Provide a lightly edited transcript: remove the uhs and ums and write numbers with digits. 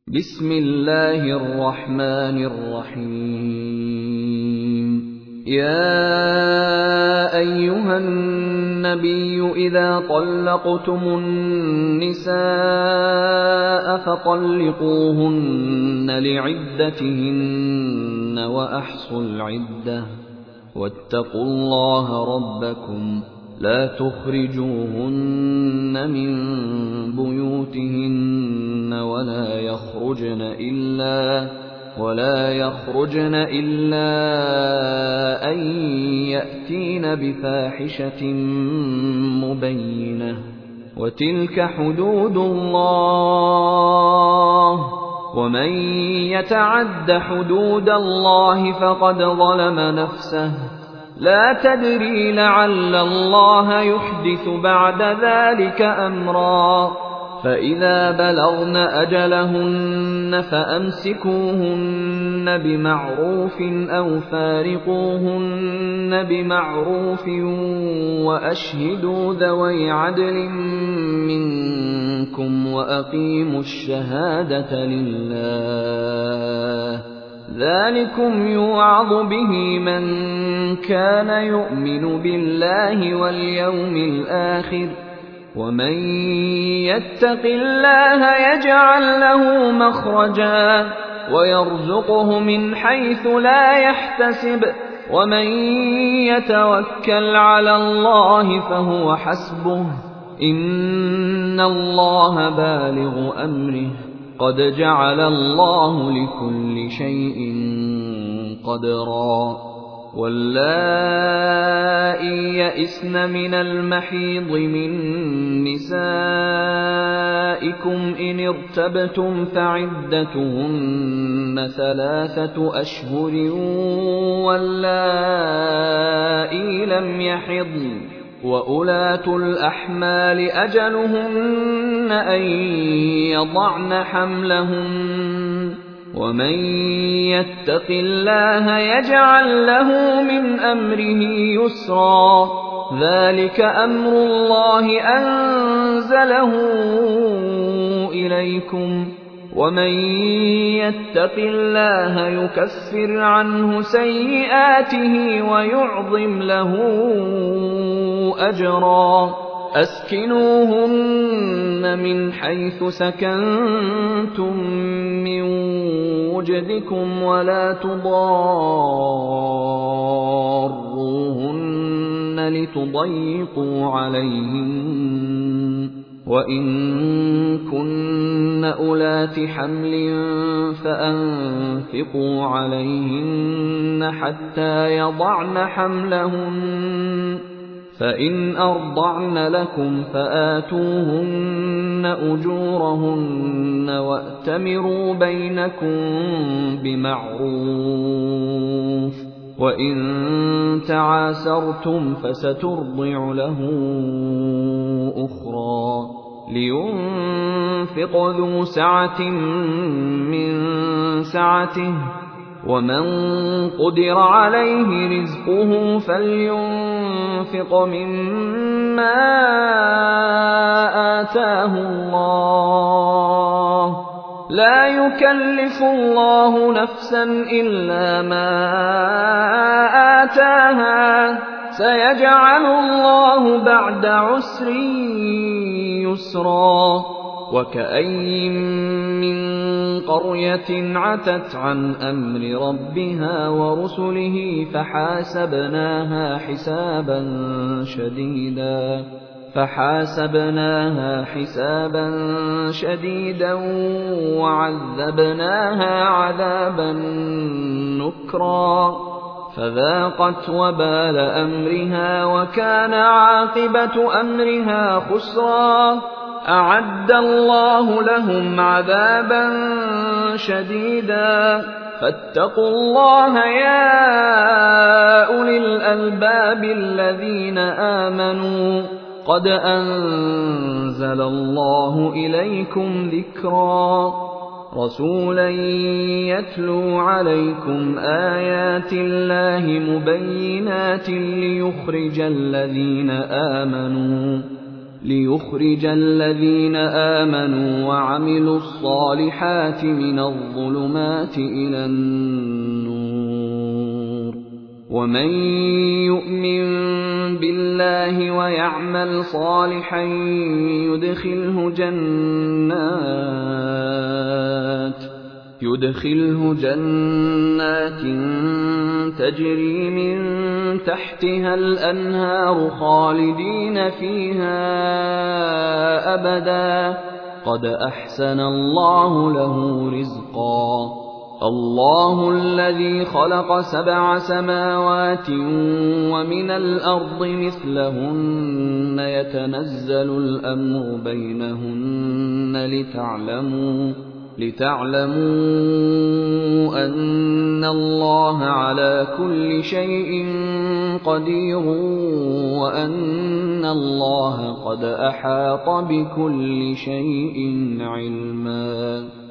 بسم الله الرحمن الرحيم يا أيها النبي إذا طلقتم النساء فطلقوهن لعدتهن وأحصوا العدة واتقوا الله ربكم لا تخرجوهن من بيوتهن ولا يخرجن إلا أن يأتين بفاحشة مبينة وتلك حدود الله ومن يتعد حدود الله فقد ظلم نفسه لا تدري لعل الله يحدث بعد ذلك أمرا فإذا بلغن أجلهن فأمسكوهن بمعروف أو فارقوهن بمعروف وأشهدوا ذوي عدل منكم وأقيموا الشهادة لله ذلكم يوعظ به من كان يؤمن بالله واليوم الآخر ومن يتق الله يجعل له مخرجا ويرزقه من حيث لا يحتسب ومن يتوكل على الله فهو حسبه إن الله بالغ أمره قد جعل الله لكل شيء قدرا واللائي يئسن من المحيض من نسائكم إن ارتبتم فعدتهن 3 أشهر واللائي لم يحضن وأولاة الأحمال أجلهن أن يضعن حملهن ومن يتق الله يجعل له من أمره يسرا ذلك أمر الله أنزله إليكم ومن يتق الله يكفر عنه سيئاته ويعظم له أجرا أسكنوهن من حيث سكنتم من وجدكم ولا تضاروهن لتضيقوا عليهن وإن كن أولات حمل فأنفقوا عليهن حتى يضعن حملهن فإن أرضعن لكم فآتوهن أجورهن وأتمروا بينكم بمعروف وإن تعاسرتم فسترضع له أخرى لينفق ذو سعة من سعته ومن قدر عليه رزقه فلينفق مما آتاه الله لا يكلف الله نفسا إلا ما آتاها سيجعل الله بعد عسر يسرا وكأين من قرية عتت عن أمر ربها ورسله فحاسبناها حسابا شديدا وعذبناها عذابا نكرا فذاقت وبال أمرها وكان عاقبة أمرها خسرا أعد الله لهم عذابا شديدا فاتقوا الله يا أولي الألباب الذين آمنوا قد أنزل الله إليكم ذكرا رسولا يتلو عليكم آيات الله مبينات ليخرج الذين آمنوا ليخرج الذين آمنوا وعملوا الصالحات من الظلمات إلى النور. ومن يؤمن بالله ويعمل صالحا يدخله جنات تجري من تحتها الأنهار خالدين فيها أبدا قد أحسن الله له رزقا. الله الذي خلق 7 سماوات ومن الأرض مثلهن يتنزل الأمر بينهن لتعلموا أن الله على كل شيء قدير وأن الله قد أحاط بكل شيء علما.